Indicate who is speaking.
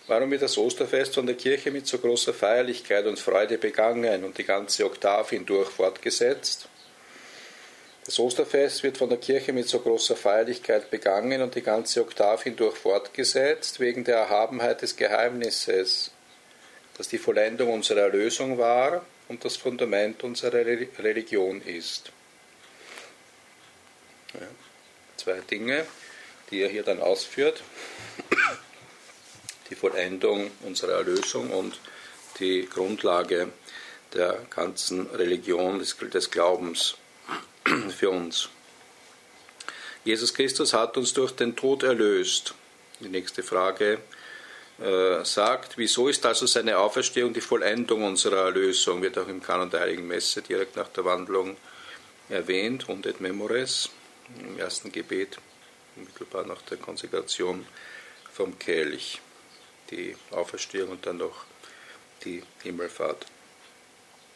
Speaker 1: Warum wird das Osterfest von der Kirche mit so großer Feierlichkeit und Freude begangen und die ganze Oktav hindurch fortgesetzt? Das Osterfest wird von der Kirche mit so großer Feierlichkeit begangen und die ganze Oktav hindurch fortgesetzt, wegen der Erhabenheit des Geheimnisses, das die Vollendung unserer Erlösung war und das Fundament unserer Religion ist. Ja, zwei Dinge, die er hier dann ausführt: die Vollendung unserer Erlösung und die Grundlage der ganzen Religion, des Glaubens für uns. Jesus Christus hat uns durch den Tod erlöst. Die nächste Frage sagt, wieso ist also seine Auferstehung die Vollendung unserer Erlösung? Wird auch im Kanon der Heiligen Messe direkt nach der Wandlung erwähnt, und et memores, im ersten Gebet, unmittelbar nach der Konsekration vom Kelch. Die Auferstehung und dann noch die Himmelfahrt.